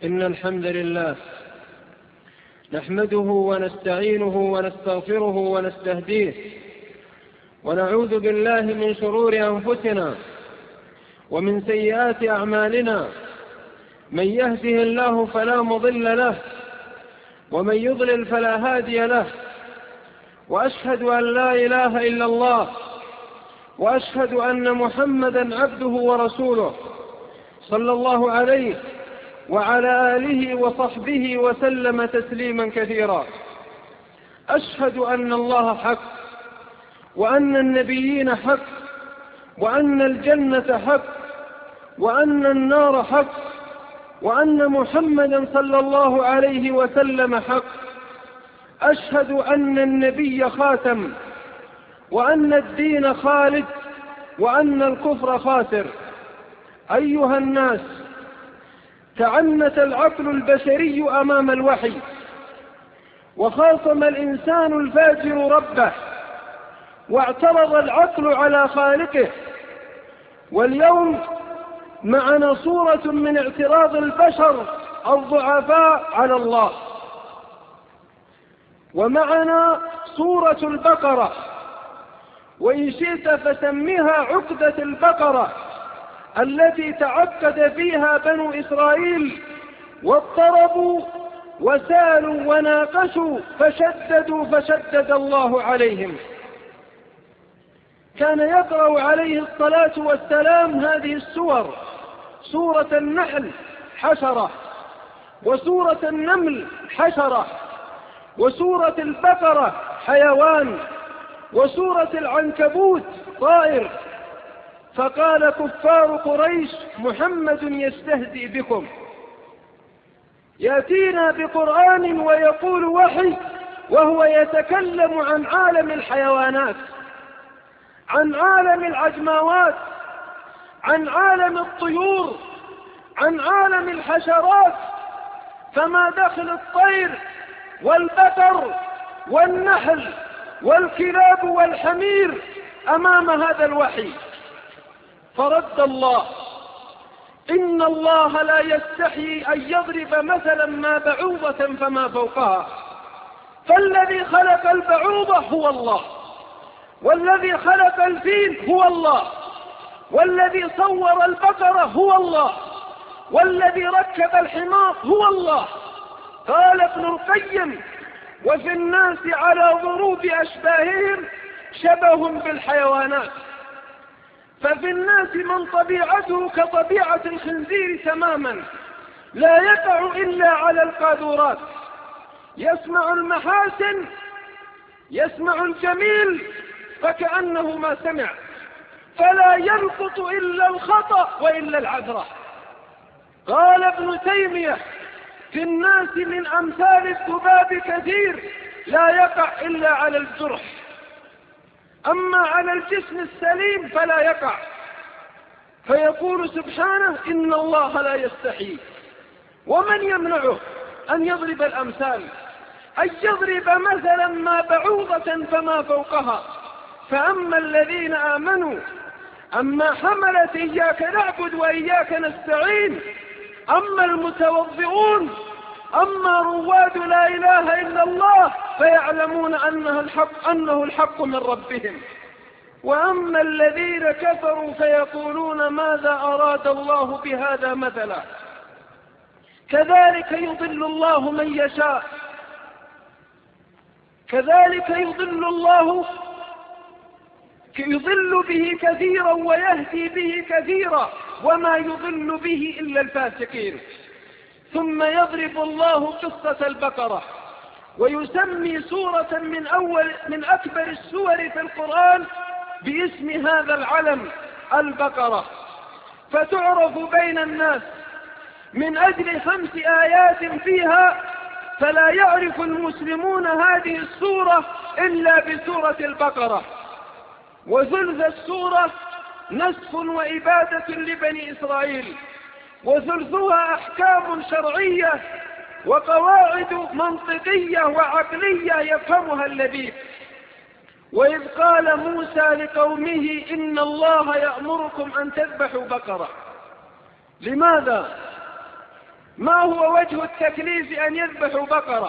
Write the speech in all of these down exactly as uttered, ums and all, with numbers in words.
إن الحمد لله نحمده ونستعينه ونستغفره ونستهديه، ونعوذ بالله من شرور أنفسنا ومن سيئات أعمالنا. من يهده الله فلا مضل له، ومن يضلل فلا هادي له. وأشهد أن لا إله إلا الله، وأشهد أن محمدا عبده ورسوله، صلى الله عليه وعلى آله وصحبه وسلم تسليما كثيرا. أشهد أن الله حق، وأن النبيين حق، وأن الجنة حق، وأن النار حق، وأن محمدا صلى الله عليه وسلم حق. أشهد أن النبي خاتم، وأن الدين خالد، وأن الكفر خاسر. أيها الناس، تعنت العقل البشري أمام الوحي، وخاصم الإنسان الفاجر ربه، واعترض العقل على خالقه. واليوم معنا صورة من اعتراض البشر الضعفاء على الله، ومعنا صورة البقرة، وإن شئت فسميها عقدة البقرة، التي تعقد فيها بنو إسرائيل واضطربوا وسالوا وناقشوا فشددوا فشدد الله عليهم. كان يقرأ عليه الصلاة والسلام هذه السور: سورة النحل حشرة، وسورة النمل حشرة، وسورة البقرة حيوان، وسورة العنكبوت طائر. فقال كفار قريش: محمد يستهزئ بكم، يأتينا بقرآن ويقول وحي، وهو يتكلم عن عالم الحيوانات، عن عالم العجماوات، عن عالم الطيور، عن عالم الحشرات. فما دخل الطير والبقر والنحل والكلاب والحمير أمام هذا الوحي؟ فرد الله: إن الله لا يستحيي أن يضرب مثلا ما بعوضة فما فوقها. فالذي خلق البعوضة هو الله، والذي خلق الفيل هو الله، والذي صور البقرة هو الله، والذي ركب الحمار هو الله. قال ابن القيم: وفي الناس على ضروب أشباههم شبه بالحيوانات. ففي الناس من طبيعته كطبيعة الخنزير تماما، لا يقع إلا على القاذورات، يسمع المحاسن، يسمع الجميل فكأنه ما سمع، فلا يلقط إلا الخطأ وإلا العذرة. قال ابن تيمية: في الناس من أمثال الذباب كثير، لا يقع إلا على الجرح، أما على الجسم السليم فلا يقع. فيقول سبحانه: إن الله لا يستحيي. ومن يمنعه أن يضرب الأمثال، أن يضرب مثلا ما بعوضة فما فوقها. فأما الذين آمنوا، أما حملت إياك نعبد وإياك نستعين، أما المتوضئون، أما رواد لا إله إلا الله، فيعلمون أنه الحق, أنه الحق من ربهم. وأما الذين كفروا فيقولون ماذا أراد الله بهذا مثلا. كذلك يضل الله من يشاء، كذلك يضل الله يضل به كثيرا ويهدي به كثيرا، وما يضل به إلا الفاسقين. ثم يضرب الله قصة البقرة، ويسمي سورة من أول من أكبر السور في القرآن باسم هذا العلم: البقرة. فتعرف بين الناس من أجل خمس آيات فيها، فلا يعرف المسلمون هذه السورة إلا بسورة البقرة. وثلث السورة نسخ وإبادة لبني إسرائيل، وثلثها أحكام شرعية وقواعد منطقية وعقلية يفهمها اللبيب. وإذ قال موسى لقومه: إن الله يأمركم أن تذبحوا بقرة. لماذا؟ ما هو وجه التكليف أن يذبحوا بقرة؟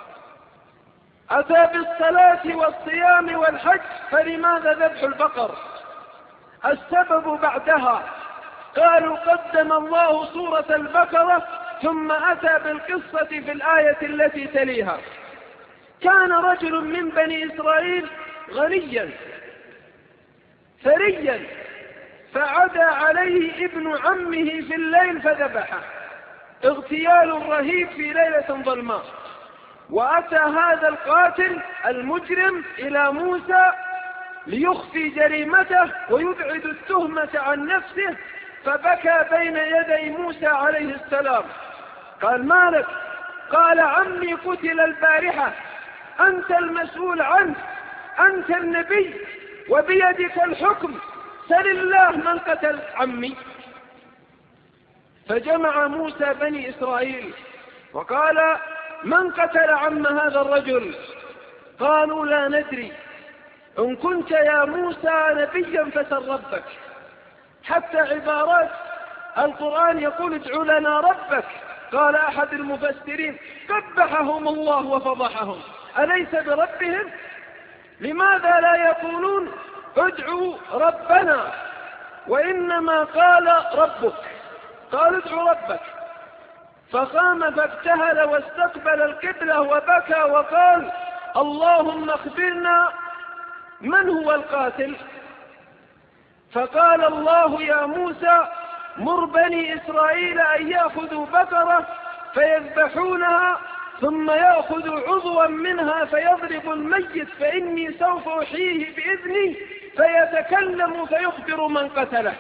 أتى بالصلاة والصيام والحج، فلماذا ذبح البقر؟ السبب بعدها قالوا قدم الله سورة البقرة ثم أتى بالقصة في الآية التي تليها. كان رجل من بني إسرائيل غنيا ثريا، فعدى عليه ابن عمه في الليل فذبحه، اغتيال رهيب في ليلة ظلماء. وأتى هذا القاتل المجرم إلى موسى ليخفي جريمته ويبعد التهمة عن نفسه، فبكى بين يدي موسى عليه السلام. قال: ما لك؟ قال: عمي قتل البارحة، أنت المسؤول عنه، أنت النبي وبيدك الحكم، سل الله من قتل عمي. فجمع موسى بني إسرائيل وقال: من قتل عم هذا الرجل؟ قالوا: لا ندري، إن كنت يا موسى نبيا فسل ربك. حتى عبارات القرآن يقول: ادع لنا ربك. قال أحد المفسرين: قبحهم الله وفضحهم، أليس بربهم؟ لماذا لا يقولون ادعوا ربنا، وإنما قال ربك؟ قال ادعوا ربك. فقام فابتهل واستقبل القبلة وبكى وقال: اللهم اخبرنا من هو القاتل. فقال الله: يا موسى مر بني إسرائيل أن يأخذوا بقرة فيذبحونها، ثم يأخذ عضوا منها فيضرب الميت، فإني سوف أحييه بإذني فيتكلم فيخبر من قتله.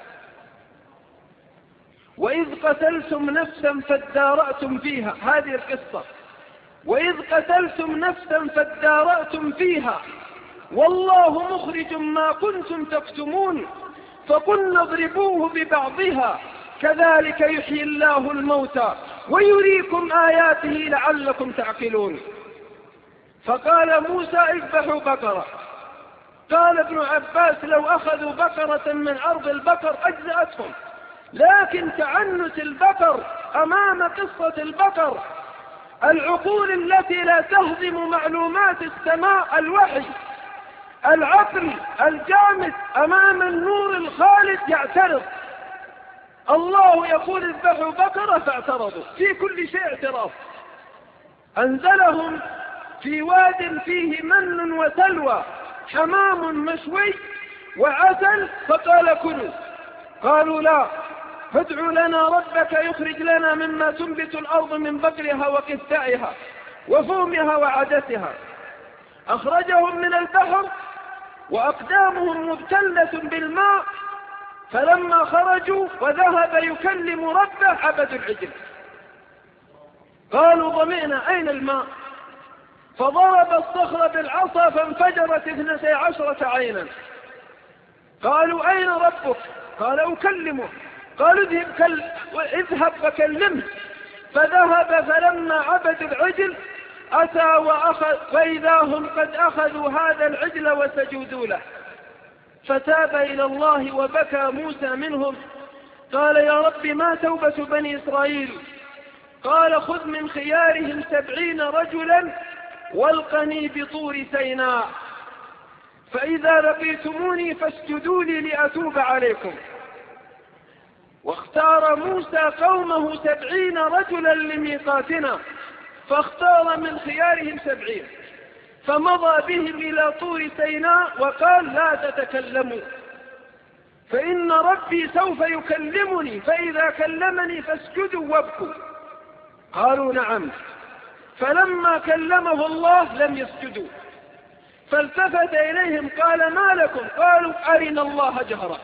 وإذ قتلتم نفسا فادارأتم فيها، هذه القصة، وإذ قتلتم نفسا فادارأتم فيها والله مخرج ما كنتم تكتمون، فقلنا اضربوه ببعضها كذلك يحيي الله الموتى ويريكم آياته لعلكم تعقلون. فقال موسى: اذبحوا بقرة. قال ابن عباس: لو أخذوا بقرة من أرض البقر أجزأتهم، لكن تعنت البقر أمام قصة البقر، العقول التي لا تهضم معلومات السماء، الوحي، العقل الجامد أمام النور الخالد يعترض. الله يقول اذبحوا بقرة فاعترضوا، في كل شيء اعتراض. أنزلهم في واد فيه من وسلوى، حمام مشوي وعسل، فقال كلوا. قالوا: لا، فادع لنا ربك يخرج لنا مما تنبت الأرض من بقلها وقثائها وفومها وعدسها. أخرجهم من البحر وأقدامهم مبتلة بالماء، فلما خرجوا وذهب يكلم ربه عبدوا العجل. قالوا: ضمئنا، أين الماء؟ فضرب الصخر بالعصا فانفجرت اثنتي عشرة عينا. قالوا: أين ربك؟ قال: أكلمه. قالوا: اذهب, كل... اذهب فكلمه. فذهب، فلما عبدوا العجل أتى وأخذ، فإذا هم قد أخذوا هذا العجل وسجدوا له. فتاب إلى الله وبكى موسى منهم. قال: يا رب، ما توبة بني إسرائيل؟ قال: خذ من خيارهم سبعين رجلا والقني بطور سيناء، فإذا لقيتموني فاسجدوا لي لأتوب عليكم. واختار موسى قومه سبعين رجلا لميقاتنا، فاختار من خيارهم سبعين، فمضى بهم إلى طور سيناء وقال: لا تتكلموا، فإن ربي سوف يكلمني، فإذا كلمني فاسجدوا وابكوا. قالوا: نعم. فلما كلمه الله لم يسجدوا، فالتفت إليهم قال: ما لكم؟ قالوا: أرنا الله جهرة.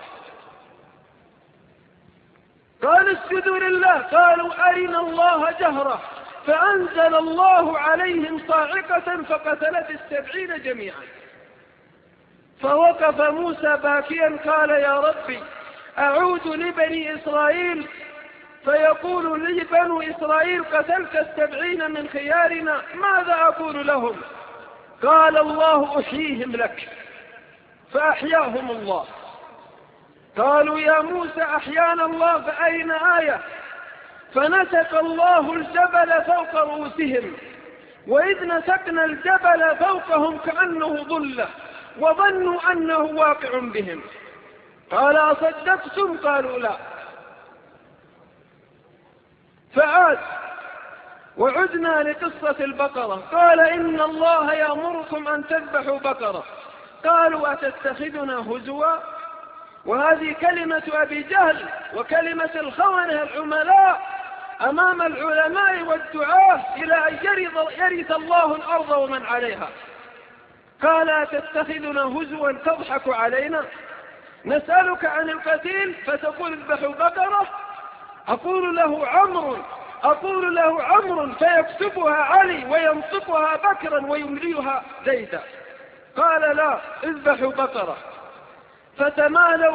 قال: اسجدوا لله. قالوا: أرنا الله جهرة. فأنزل الله عليهم صاعقة فقتلت السبعين جميعا. فوقف موسى باكيا قال: يا ربي، أعود لبني إسرائيل فيقول لي بنو إسرائيل قتلت السبعين من خيارنا، ماذا أقول لهم؟ قال الله: أحييهم لك. فأحياهم الله. قالوا: يا موسى، أحيانا الله، فأين آية؟ فنسك الله الجبل فوق رؤوسهم، وإذ نسكنا الجبل فوقهم كأنه ظلة وظنوا أنه واقع بهم. قال أصدقتم؟ قالوا لا. فعاد وعدنا لقصة البقرة. قال إن الله يأمركم أن تذبحوا بقرة. قالوا أتتخذنا هزوا؟ وهذه كلمة أبي جهل وكلمة الخونة العملاء أمام العلماء والدعاة إلى أن يرث الله الأرض ومن عليها. قال أتتخذنا هزوا تضحك علينا؟ نسألك عن القتيل فتقول اذبحوا بقرة؟ أقول له عمرو أقول له عمرو فيكسبها علي وينطقها بكرا ويمليها زيدا. قال لا، اذبحوا بقرة. فتمالوا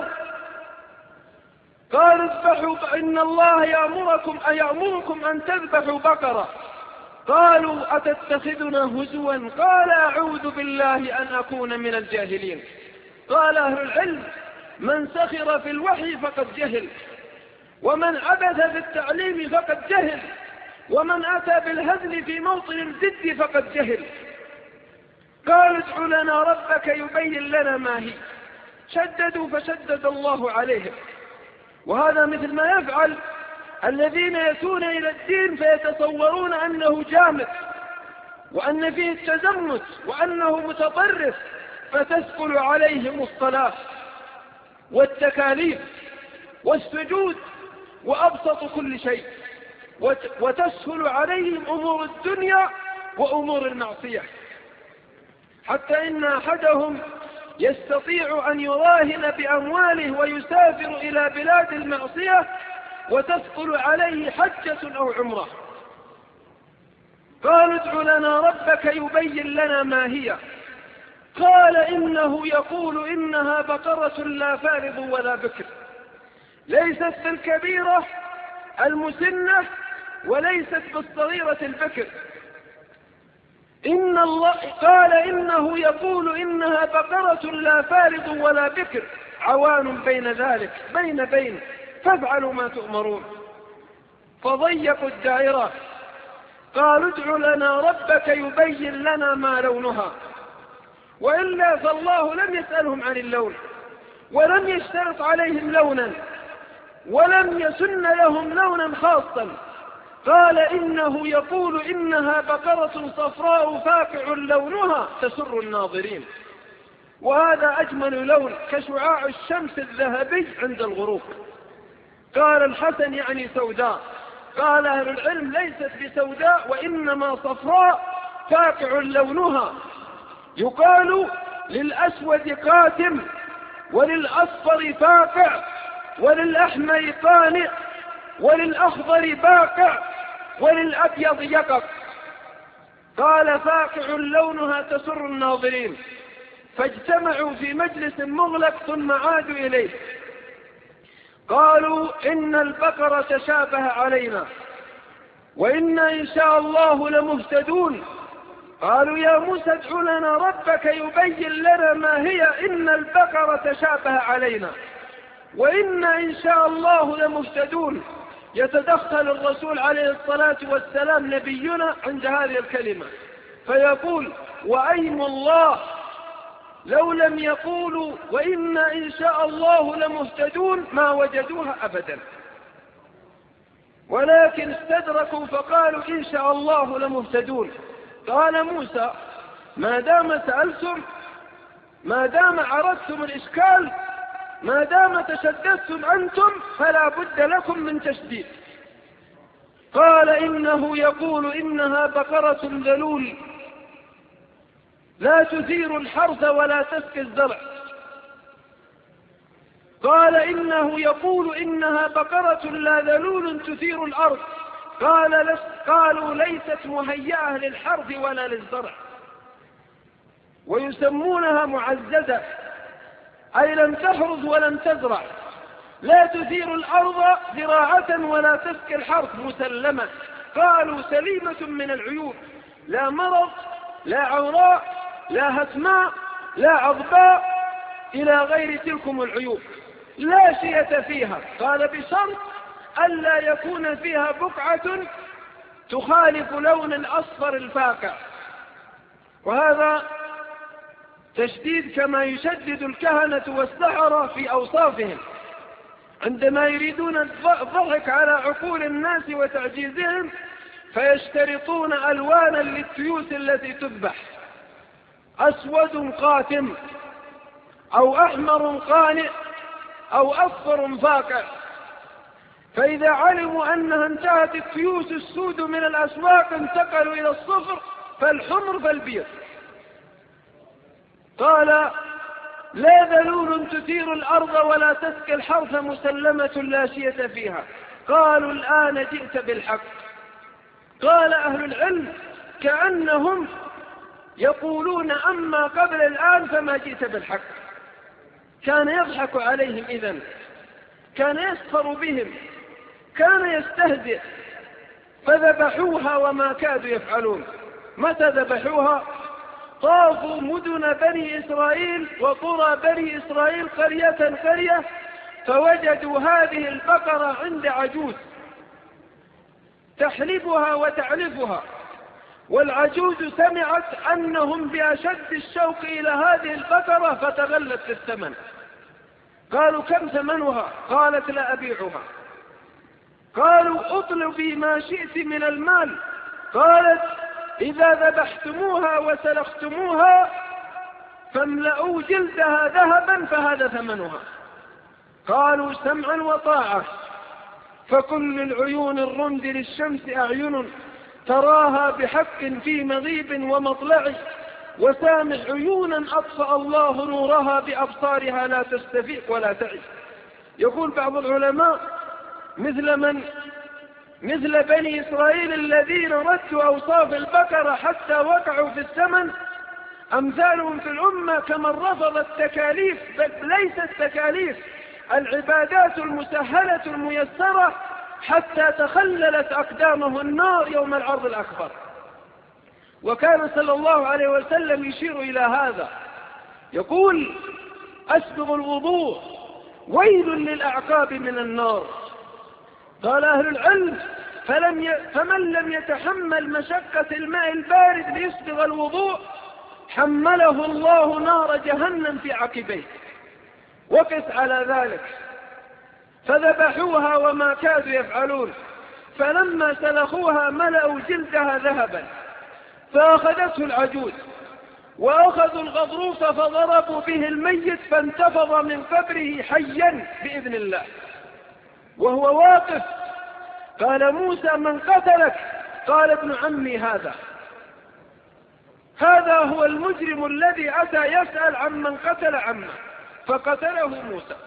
قالوا اذبحوا إن الله يأمركم أن يأمركم أن تذبحوا بقرة. قالوا أتتخذنا هزوا؟ قال أعوذ بالله أن أكون من الجاهلين. قال أهل العلم من سخر في الوحي فقد جهل، ومن عبث في التعليم فقد جهل، ومن أتى بالهزل في موطن الجد فقد جهل. قالوا ادع لنا ربك يبين لنا ما هي. شددوا فشدد الله عليهم. وهذا مثل ما يفعل الذين يأتون إلى الدين فيتصورون أنه جامد وأن فيه التزمت وأنه متطرف، فتسهل عليهم الصلاة والتكاليف والسجود وأبسط كل شيء، وتسهل عليهم أمور الدنيا وأمور المعصية، حتى إن أحدهم يستطيع أن يراهن بأمواله ويسافر إلى بلاد المعصية وتثقل عليه حجة أو عمرة. قالوا ادع لنا ربك يبين لنا ما هي. قال إنه يقول إنها بقرة لا فارض ولا بكر، ليست بالكبيرة المسنة وليست بالصغيرة البكر. إن الله قال إنه يقول إنها بقرة لا فارض ولا بكر عوان بين ذلك بين بين فافعلوا ما تؤمرون. فضيقوا الدائرة. قالوا ادع لنا ربك يبين لنا ما لونها. وإلا فالله لم يسألهم عن اللون ولم يشترط عليهم لونا ولم يسن لهم لونا خاصا. قال إنه يقول إنها بقرة صفراء فاقع لونها تسر الناظرين. وهذا أجمل لون كشعاع الشمس الذهبي عند الغروب. قال الحسن يعني سوداء. قال أهل العلم ليست بسوداء وإنما صفراء فاقع لونها. يقال للأسود قاتم وللأصفر فاقع وللأحمر قانع وللأخضر باقع وللأبيض يقق. قال فاقع لونها تسر الناظرين. فاجتمعوا في مجلس مغلق ثم عادوا إليه. قالوا إن البقرة تشابه علينا وإنا إن شاء الله لمهتدون. قالوا يا موسى ادع لنا ربك يبين لنا ما هي إن البقرة تشابه علينا وإنا إن شاء الله لمهتدون. يتدخل الرسول عليه الصلاة والسلام نبينا عند هذه الكلمة فيقول وأيم الله لو لم يقولوا وإنا إن شاء الله لمهتدون ما وجدوها أبدا، ولكن استدركوا فقالوا إن شاء الله لمهتدون. قال موسى ما دام سألتم ما دام عرفتم الإشكال ما دام تشددتم أنتم فلا بد لكم من تشديد. قال إنه يقول إنها بقرة ذلول لا تثير الحرث ولا تسقي الزرع. قال إنه يقول إنها بقرة لا ذلول تثير الأرض. قال لس قالوا ليست مهيئة للحرث ولا للزرع. ويسمونها معززة أي لم تحرث ولم تزرع. لا تثير الأرض زراعة ولا تسقي الحرث مسلمة. قالوا سليمة من العيوب، لا مرض لا عوراء لا هتماء لا عضباء إلى غير تلكم العيوب، لا شية فيها. قال بشرط ألا يكون فيها بقعة تخالف لون الأصفر الفاقع. وهذا تشديد كما يشدد الكهنة والسحرة في أوصافهم عندما يريدون الضحك على عقول الناس وتعجيزهم، فيشترطون ألوانا للتيوس التي تذبح، أسود قاتم أو أحمر قانئ أو أصفر فاقع. فإذا علموا أنها انتهت التيوس السود من الأسواق انتقلوا إلى الصفر فالحمر فالبيض. قال: لا ذلول تثير الأرض ولا تسقي الحرث مسلمة لا شية فيها. قالوا: الآن جئت بالحق. قال أهل العلم: كأنهم يقولون أما قبل الآن فما جئت بالحق. كان يضحك عليهم إذن، كان يسخر بهم، كان يستهزئ. فذبحوها وما كادوا يفعلون. متى ذبحوها؟ طافوا مدن بني إسرائيل وقرى بني إسرائيل قرية قرية، فوجدوا هذه البقرة عند عجوز تحلبها وتعلفها، والعجوز سمعت أنهم بأشد الشوق إلى هذه البقرة فتغلت في الثمن. قالوا: كم ثمنها؟ قالت: لا أبيعها. قالوا: اطلبي ما شئت من المال. قالت: إذا ذبحتموها وسلختموها فاملأوا جلدها ذهبا فهذا ثمنها. قالوا: سمعا وطاعة. فكل العيون الرمد للشمس أعين تراها بحق في مغيب ومطلع، وسامح عيونا أطفأ الله نورها بأبصارها لا تستفيق ولا تعي. يقول بعض العلماء: مثل من مثل بني إسرائيل الذين ردوا أوصاف البقرة حتى وقعوا في الثمن، أمثالهم في الأمة كمن رفض التكاليف، بل ليس التكاليف، العبادات المسهلة الميسرة، حتى تخللت أقدامه النار يوم العرض الأكبر. وكان صلى الله عليه وسلم يشير إلى هذا، يقول: أسبغ الوضوء ويل للأعقاب من النار. قال أهل العلم: فلم ي... فمن لم يتحمل مشقة الماء البارد ليسبغ الوضوء حمله الله نار جهنم في عقبيه. وقس على ذلك. فذبحوها وما كادوا يفعلون، فلما سلخوها ملأوا جلدها ذهبا، فأخذته العجوز وأخذوا الغضروف فضربوا به الميت فانتفض من قبره حيا بإذن الله وهو واقف. قال موسى: من قتلك؟ قال: ابن عمي هذا. هذا هو المجرم الذي أتى يسأل عن من قتل عمه فقتله موسى.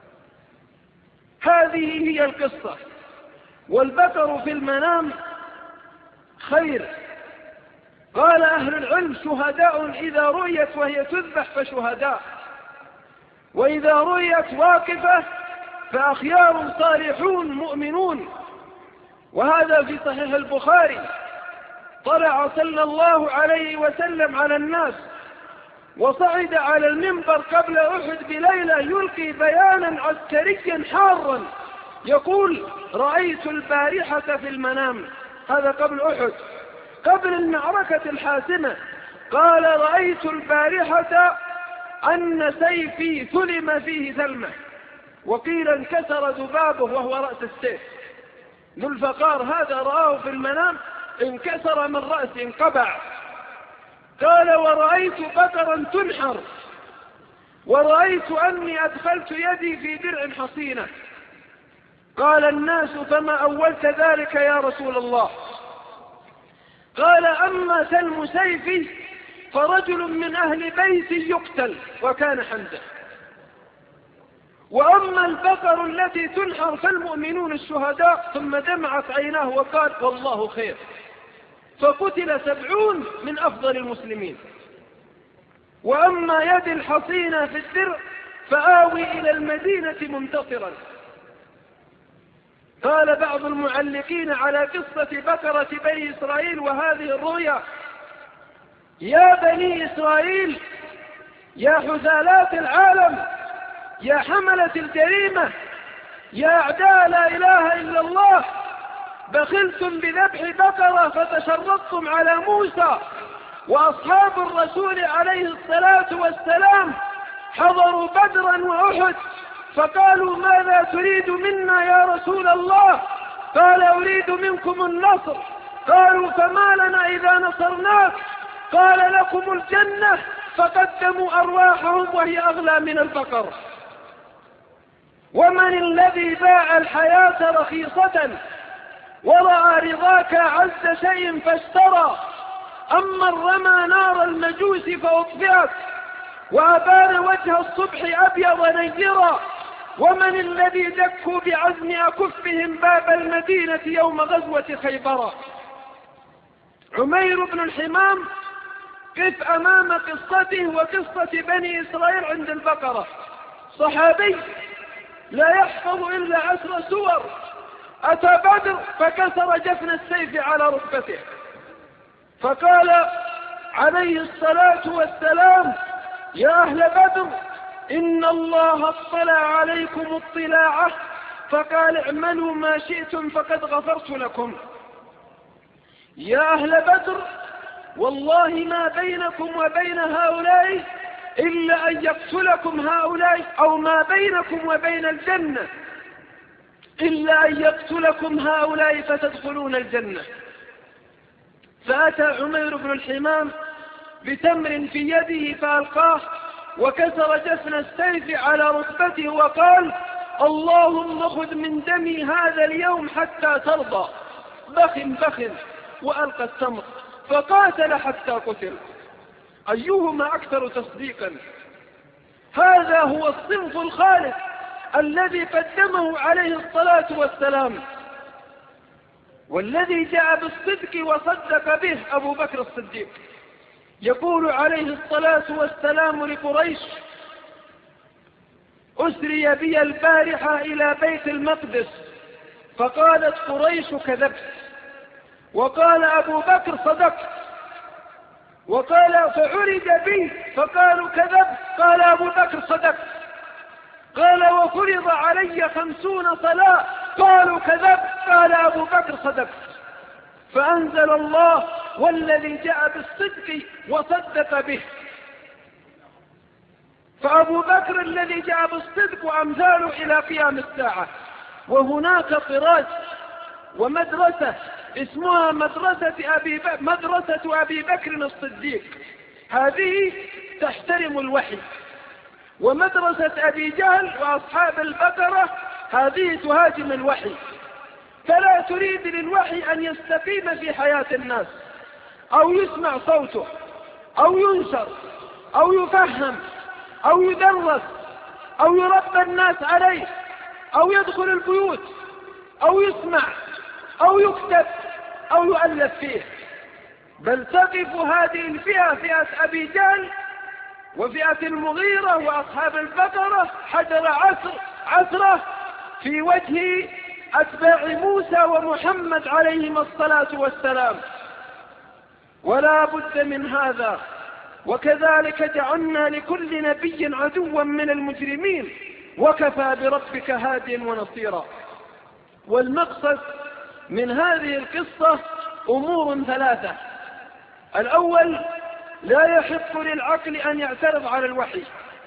هذه هي القصة. والبقر في المنام خير. قال أهل العلم: شهداء إذا رؤيت وهي تذبح فشهداء، وإذا رؤيت واقفة فأخيار صالحون مؤمنون. وهذا في صحيح البخاري: طلع صلى الله عليه وسلم على الناس وصعد على المنبر قبل أحد بليلة يلقي بيانا عسكريا حارا يقول: رأيت البارحة في المنام. هذا قبل أحد، قبل المعركة الحاسمة. قال: رأيت البارحة أن سيفي ثلم فيه ثلمة، وقيل انكسر ذبابه وهو رأس السيف. ذو الفقار هذا رآه في المنام انكسر من رأسه، انقبع. قال: ورأيت بقرا تنحر، ورأيت أني أدخلت يدي في درع حصينة. قال الناس: فما أولت ذلك يا رسول الله؟ قال: أما سلم سيفي فرجل من أهل بيتي يقتل، وكان حمزة. وأما البقر التي تنحر فالمؤمنون الشهداء. ثم دمعت عيناه وقال: والله خير. فقتل سبعون من أفضل المسلمين. وأما يد الحصينة في الدرع فآوي إلى المدينة منتصرا. قال بعض المعلقين على قصة بقرة بني إسرائيل وهذه الرؤيا: يا بني إسرائيل، يا حثالات العالم، يا حملة الجريمة، يا أعداء لا إله إلا الله، بخلتم بذبح بقرة فتشرطتم على موسى، وأصحاب الرسول عليه الصلاة والسلام حضروا بدرا وأحد، فقالوا ماذا تريد منا يا رسول الله؟ قال أريد منكم النصر. قالوا فما لنا إذا نصرناك؟ قال لكم الجنة، فقدموا أرواحهم وهي أغلى من البقر. ومن الذي باع الحياة رخيصة ورأى رضاك عز شيء فاشترى؟ أما رمى نار المجوس فأطفئت وأبان وجه الصبح أبيض نيرا. ومن الذي دكوا بعزم أكفهم باب المدينة يوم غزوة خيبر؟ عمير بن الحمام، قف أمام قصته وقصة بني إسرائيل عند البقرة. صحابي لا يحفظ إلا عشر سور، أتى بدر فكسر جفن السيف على ركبته، فقال عليه الصلاة والسلام يا أهل بدر إن الله اطلع عليكم اطلاعه، فقال اعملوا ما شئتم فقد غفرت لكم. يا أهل بدر والله ما بينكم وبين هؤلاء إلا أن يقتلكم هؤلاء، أو ما بينكم وبين الجنة إلا أن يقتلكم هؤلاء فتدخلون الجنة. فأتى عمير بن الحمام بتمر في يده فألقاه وكسر جفن السيف على ركبته وقال اللهم خذ من دمي هذا اليوم حتى ترضى. بخ بخ، وألقى التمر فقاتل حتى قتل. أيهما أكثر تصديقا؟ هذا هو الصنف الخالد الذي قدمه عليه الصلاة والسلام، والذي جاء بالصدق وصدق به أبو بكر الصديق. يقول عليه الصلاة والسلام لقريش أسري بي البارحة إلى بيت المقدس، فقالت قريش كذبت، وقال أبو بكر صدقت، وقال فعرج بي فقالوا كذبت، قال أبو بكر صدقت، قال وفرض علي خمسون صلاة قالوا كذبت، قال أبو بكر صدقت. فأنزل الله والذي جاء بالصدق وصدق به. فأبو بكر الذي جاء بالصدق وأمثاله إلى قيام الساعة. وهناك طراز ومدرسة اسمها مدرسة أبي, مدرسة أبي بكر الصديق، هذه تحترم الوحي. ومدرسة أبي جهل وأصحاب البقرة هذه تهاجم الوحي، فلا تريد للوحي أن يستقيم في حياة الناس، أو يسمع صوته، أو ينشر، أو يفهم، أو يدرس، أو يربى الناس عليه، أو يدخل البيوت، أو يسمع، أو يكتب، أو يؤلف فيه. بل تقف هذه الفئة، فئة أبي جهل وفئة المغيرة وأصحاب البقرة، حجر عصر عصره في وجه أتباع موسى ومحمد عليهم الصلاة والسلام. ولا بد من هذا. وكذلك جعلنا لكل نبي عدوا من المجرمين وكفى بربك هاديا ونصيرا. والمقصد من هذه القصة أمور ثلاثة. الأول، لا يحق للعقل أن يعترض على الوحي،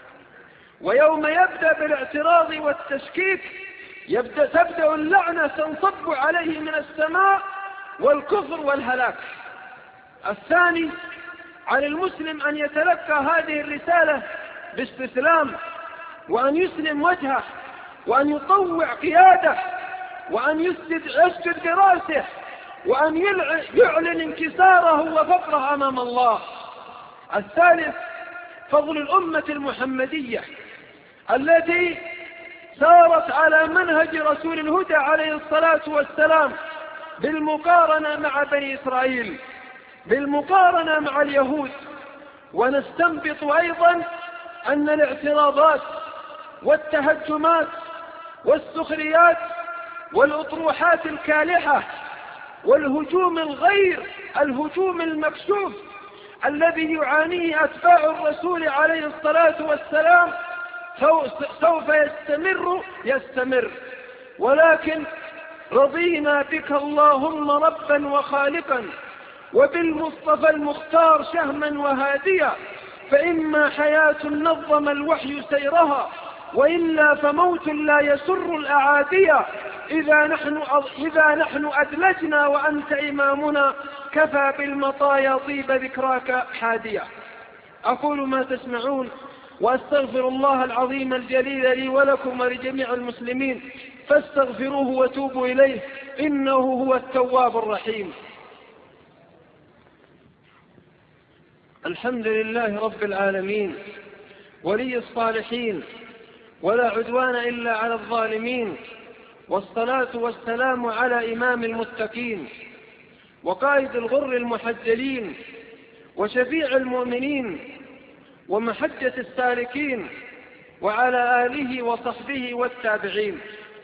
ويوم يبدأ بالاعتراض والتشكيك يبدأ تبدأ اللعنة تنصب عليه من السماء والكفر والهلاك. الثاني، على المسلم أن يتلقى هذه الرسالة باستسلام، وأن يسلم وجهه، وأن يطوع قياده، وأن يسجد, يسجد براسه، وأن يعلن انكساره وفقره أمام الله. الثالث، فضل الأمة المحمدية التي سارت على منهج رسول الهدى عليه الصلاة والسلام بالمقارنة مع بني إسرائيل، بالمقارنة مع اليهود. ونستنبط أيضا أن الاعتراضات والتهجمات والسخريات والأطروحات الكالحة والهجوم الغير الهجوم المكشوف الذي يعانيه أتباع الرسول عليه الصلاة والسلام سوف يستمر يستمر ولكن رضينا بك اللهم ربا وخالقا، وبالمصطفى المختار شهما وهاديا، فإما حياة نظم الوحي سيرها، وإلا فموت لا يسر الأعادية. إذا نحن, إذا نحن أدلجنا وأنت إمامنا، كفى بالمطايا طيب ذكراك حادية. أقول ما تسمعون، وأستغفر الله العظيم الجليل لي ولكم ولجميع المسلمين، فاستغفروه وتوبوا إليه، إنه هو التواب الرحيم. الحمد لله رب العالمين، ولي الصالحين، ولا عدوان إلا على الظالمين، والصلاة والسلام على إمام المتقين، وقائد الغر المحجلين، وشفيع المؤمنين، ومحجة السالكين، وعلى آله وصحبه والتابعين.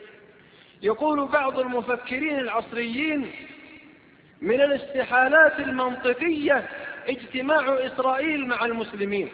يقول بعض المفكرين العصريين: من الاستحالات المنطقية اجتماع إسرائيل مع المسلمين،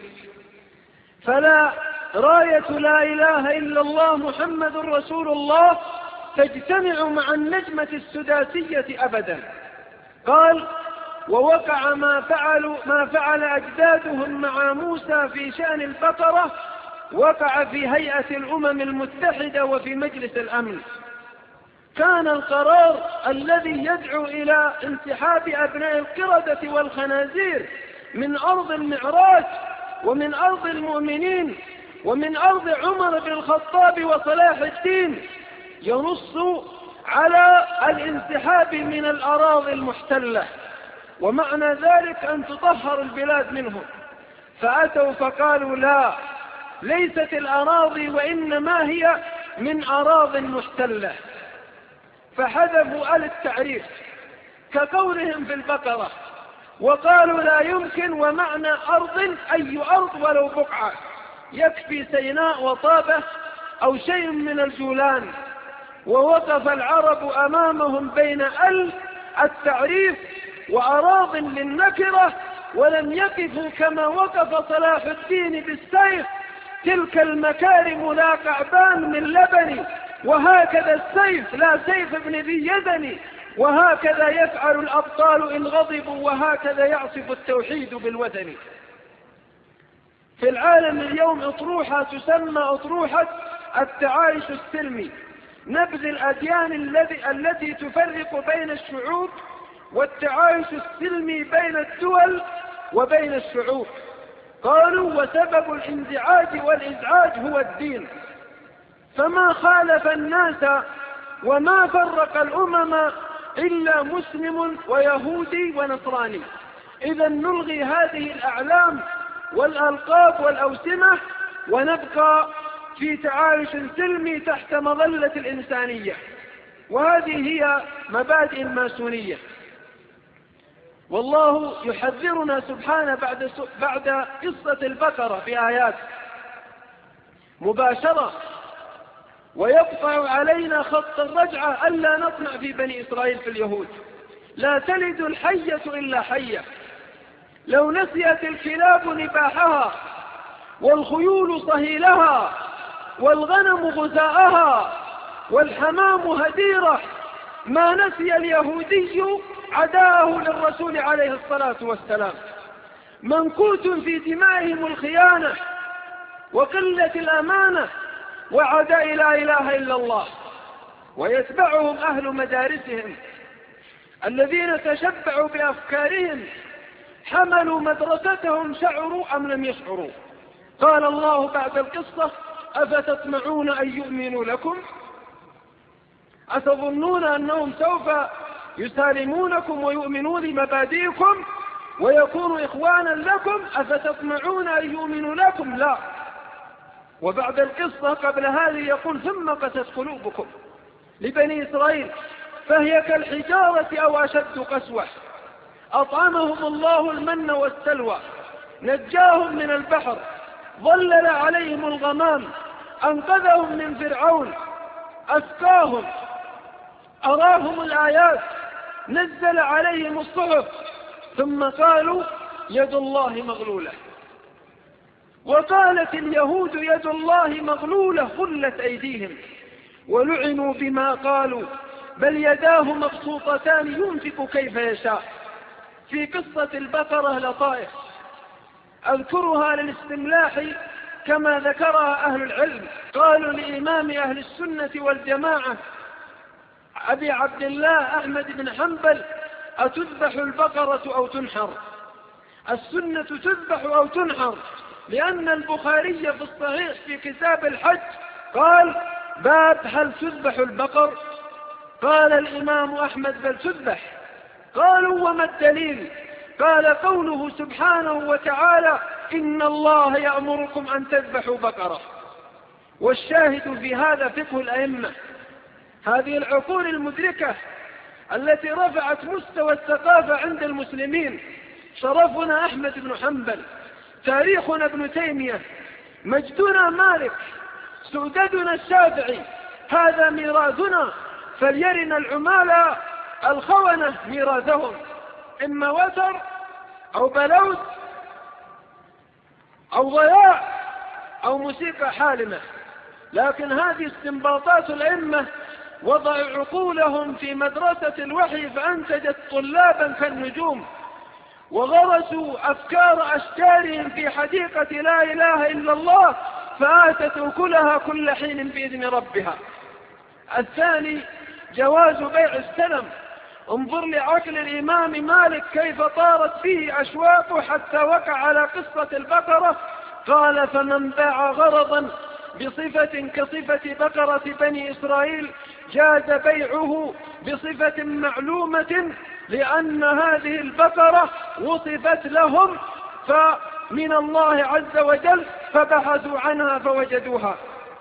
فلا راية لا إله إلا الله محمد رسول الله تجتمع مع النجمة السداسية أبدا. قال: ووقع ما فعلوا ما فعل أجدادهم مع موسى في شأن البقرة وقع في هيئة الأمم المتحدة وفي مجلس الأمن. كان القرار الذي يدعو إلى انسحاب أبناء القردة والخنازير من أرض المعراج ومن أرض المؤمنين ومن أرض عمر بن الخطاب وصلاح الدين ينص على الانسحاب من الأراضي المحتلة، ومعنى ذلك أن تطهر البلاد منهم. فأتوا فقالوا: لا، ليست الأراضي وإنما هي من أراضي محتلة، فحذفوا آل التعريف كقولهم في البقرة، وقالوا: لا يمكن، ومعنى أرض أي أرض ولو بقعة، يكفي سيناء وطابة أو شيء من الجولان. ووقف العرب أمامهم بين ال التعريف وأراض للنكرة، ولم يقفوا كما وقف صلاح الدين بالسيف: تلك المكارم لا قعبان من لبن، وهكذا السيف لا سيف ابن ذي يدن، وهكذا يفعل الأبطال إن غضبوا، وهكذا يعصف التوحيد بالوثن. في العالم اليوم أطروحة تسمى أطروحة التعايش السلمي، نبذ الأديان الذي التي تفرق بين الشعوب، والتعايش السلمي بين الدول وبين الشعوب. قالوا: وسبب الانزعاج والإزعاج هو الدين، فما خالف الناس وما فرق الأمم إلا مسلم ويهودي ونصراني. إذا نلغي هذه الأعلام والألقاب والأوسمة، ونبقى في تعايش سلمي تحت مظلة الإنسانية. وهذه هي مبادئ الماسونية. والله يحذرنا سبحانه بعد بعد قصة البقرة في آيات مباشرة، ويقطع علينا خط الرجعة ألا نطمع في بني إسرائيل في اليهود. لا تلد الحية إلا حية، لو نسيت الكلاب نباحها، والخيول صهيلها، والغنم غزاءها، والحمام هديرة، ما نسي اليهودي عداءه للرسول عليه الصلاة والسلام. منكوت في دمائهم الخيانة وقلة الأمانة وعداء لا إله إلا الله، ويتبعهم أهل مدارسهم الذين تشبعوا بأفكارهم، حملوا مدرستهم، شعروا أم لم يشعروا. قال الله بعد القصة: أفتطمعون أن يؤمنوا لكم؟ أتظنون أنهم سوف يسالمونكم ويؤمنون لمبادئكم ويكونوا إخوانا لكم؟ أفتطمعون أن يؤمنوا لكم؟ لا. وبعد القصة قبل هذه يقول: ثم قست قلوبكم لبني إسرائيل فهي كالحجارة أو أشد قسوة. أطعمهم الله المن والسلوى، نجاهم من البحر، ظلل عليهم الغمام، أنقذهم من فرعون، أسقاهم، أراهم الآيات، نزل عليهم الصحف، ثم قالوا: يد الله مغلولة. وقالت اليهود: يد الله مغلولة غلت أيديهم. ولعنوا بما قالوا بل يداه مبسوطتان ينفق كيف يشاء. في قصة البقرة لطائف أذكرها للاستملاح كما ذكرها أهل العلم. قالوا لإمام أهل السنة والجماعة أبي عبد الله أحمد بن حنبل: أتذبح البقرة أو تنحر؟ السنة تذبح أو تنحر، لأن البخاري في الصحيح في كتاب الحج قال: باب هل تذبح البقر؟ قال الإمام أحمد: بل تذبح. قالوا: وما الدليل؟ قال: قوله سبحانه وتعالى: إن الله يأمركم أن تذبحوا بقرة. والشاهد في هذا فقه الأئمة، هذه العقول المدركة التي رفعت مستوى الثقافة عند المسلمين. شرفنا أحمد بن حنبل، تاريخنا ابن تيمية، مجدنا مالك، سؤددنا الشافعي، هذا ميراثنا، فليرنا العمالة الخونة ميراثهم، إما وتر أو بلوت أو ضياع أو موسيقى حالمة. لكن هذه استنباطات الأئمة، وضعوا عقولهم في مدرسة الوحي فأنتجت طلابا كالنجوم، وغرسوا أفكار أشجارهم في حديقة لا إله إلا الله فآتت أكلها كل حين بإذن ربها. الثاني جواز بيع السلم. انظر لعقل الإمام مالك كيف طارت فيه أشواقه حتى وقع على قصة البقرة. قال: فمن باع غرضا بصفة كصفة بقرة بني إسرائيل جاز بيعه بصفة معلومة، لأن هذه البقرة وصفت لهم فمن الله عز وجل فبحثوا عنها فوجدوها.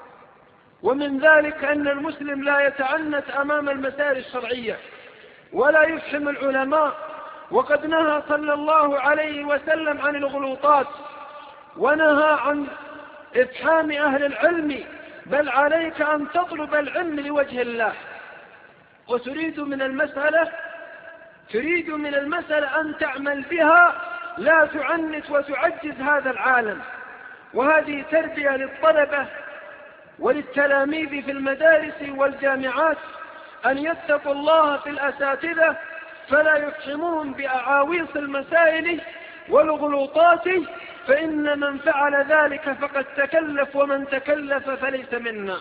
ومن ذلك أن المسلم لا يتعنت أمام المسائل الشرعية ولا يفهم العلماء، وقد نهى صلى الله عليه وسلم عن الغلوطات، ونهى عن إفحام أهل العلم، بل عليك أن تطلب العلم لوجه الله. وتريد من المسألة تريد من المسألة أن تعمل بها، لا تعنت وتعجز هذا العالم. وهذه تربية للطلبة وللتلاميذ في المدارس والجامعات، أن يتقوا الله في الأساتذة فلا يفحمون بأعاويص المسائل والغلوطات، فإن من فعل ذلك فقد تكلف، ومن تكلف فليس منا.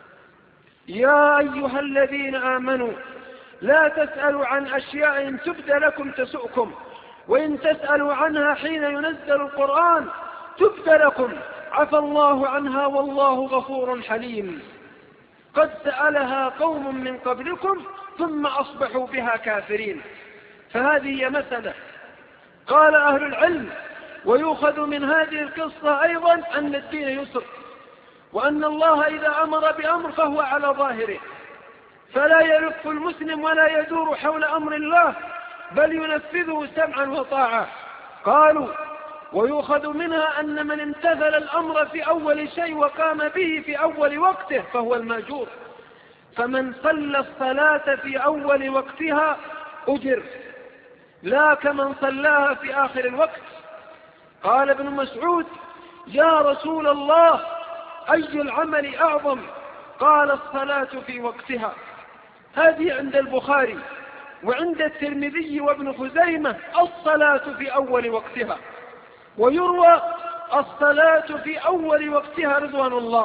يا أيها الذين آمنوا لا تسألوا عن أشياء إن تبد لكم تسؤكم، وإن تسألوا عنها حين ينزل القرآن تبد لكم، عفى الله عنها والله غفور حليم. قد سألها قوم من قبلكم ثم أصبحوا بها كافرين. فهذه مسألة. قال أهل العلم: ويؤخذ من هذه القصة أيضا أن الدين يسر، وأن الله إذا أمر بأمر فهو على ظاهره، فلا يلف المسلم ولا يدور حول أمر الله، بل ينفذه سمعا وطاعة. قالوا: ويؤخذ منها أن من امتثل الأمر في أول شيء وقام به في أول وقته فهو المأجور، فمن صلى الصلاة في أول وقتها أجر، لا كمن صلاها في آخر الوقت. قال ابن مسعود: يا رسول الله أي العمل أعظم؟ قال: الصلاة في وقتها. هذه عند البخاري، وعند الترمذي وابن خزيمة الصلاة في أول وقتها. ويروى الصلاة في أول وقتها رضوان الله.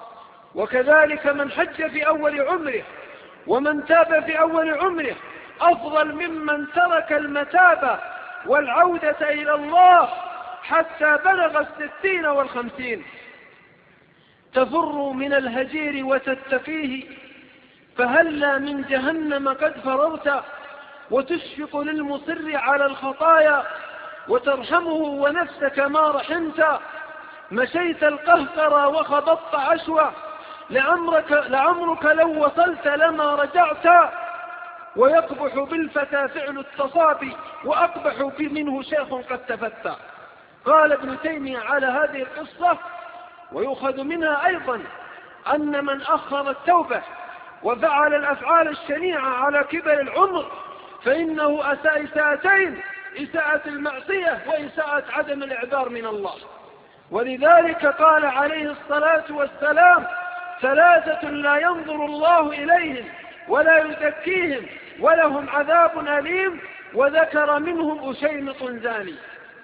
وكذلك من حج في أول عمره ومن تاب في أول عمره أفضل ممن ترك المتاب والعودة إلى الله حتى بلغ الستين والخمسين. تفر من الهجير وتتقيه، فهلا من جهنم قد فررت، وتشفق للمصر على الخطايا وترحمه ونفسك ما رحمت. مشيت القهقرى وخبطت عشوى، لعمرك, لعمرك لو وصلت لما رجعت. ويقبح بالفتى فعل التصابي، وأقبح منه شيخ قد تفتى. قال ابن تيمية على هذه القصة: ويؤخذ منها أيضا أن من أخر التوبة وفعل الأفعال الشنيعة على كبر العمر فإنه أساء إساءتين: إساءة المعصية وإساءة عدم الإعذار من الله. ولذلك قال عليه الصلاة والسلام: ثلاثة لا ينظر الله إليهم ولا يزكيهم ولهم عذاب أليم، وذكر منهم أشيمط زاني.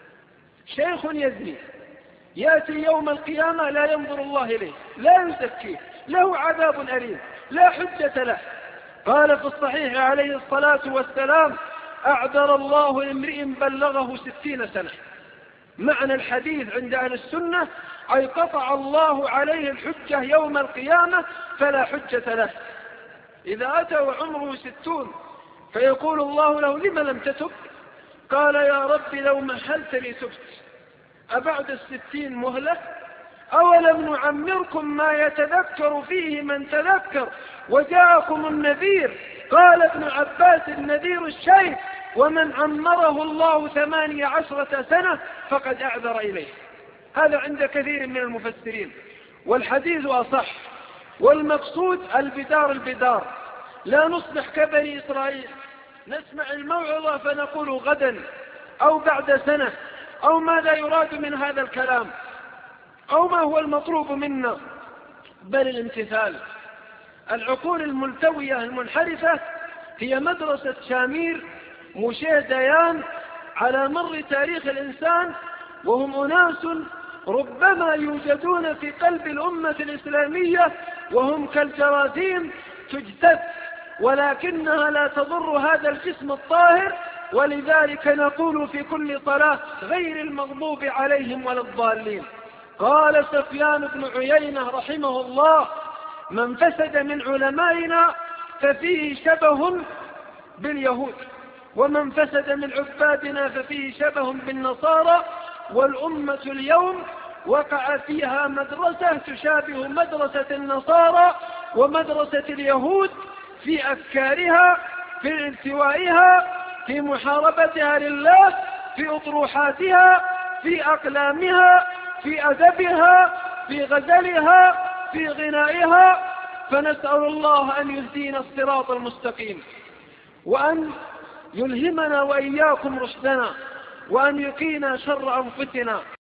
شيخ يزني يأتي يوم القيامة لا ينظر الله إليه، لا يزكيه، له عذاب أليم، لا حجة له. قال في الصحيح عليه الصلاة والسلام: أعذر الله امرئ بلغه ستين سنة. معنى الحديث عند أهل السنة: أي قطع الله عليه الحجة يوم القيامة فلا حجة له. إذا أتى وعمره ستون فيقول الله له: لم لم تتب؟ قال: يا رب لو مهلت لي تبت. أبعد الستين مهلة؟ أولم نعمركم ما يتذكر فيه من تذكر وجاءكم النذير؟ قال ابن عباس: النذير الشيخ، ومن عمره الله ثمانية عشرة سنة فقد أعذر إليه. هذا عند كثير من المفسرين، والحديث أصح. والمقصود البدار البدار، لا نصبح كبني إسرائيل نسمع الموعظة فنقول غدا أو بعد سنة أو ماذا يراد من هذا الكلام أو ما هو المطلوب منا، بل الامتثال. العقول الملتوية المنحرفة هي مدرسة شامير موشيه ديان على مر تاريخ الإنسان، وهم أناس ربما يوجدون في قلب الأمة الإسلامية وهم كالجراثيم تجتث، ولكنها لا تضر هذا الجسم الطاهر. ولذلك نقول في كل صلاة: غير المغضوب عليهم ولا الضالين. قال سفيان بن عيينة رحمه الله: من فسد من علمائنا ففيه شبه باليهود، ومن فسد من عبادنا ففيه شبه بالنصارى. والأمة اليوم وقع فيها مدرسة تشابه مدرسة النصارى ومدرسة اليهود في أفكارها، في التوائها، في محاربتها لله، في أطروحاتها، في أقلامها، في أدبها، في غزلها، في غنائها. فنسأل الله أن يهدينا الصراط المستقيم، وأن يلهمنا وإياكم رشدنا، وأن يقينا شر أنفسنا.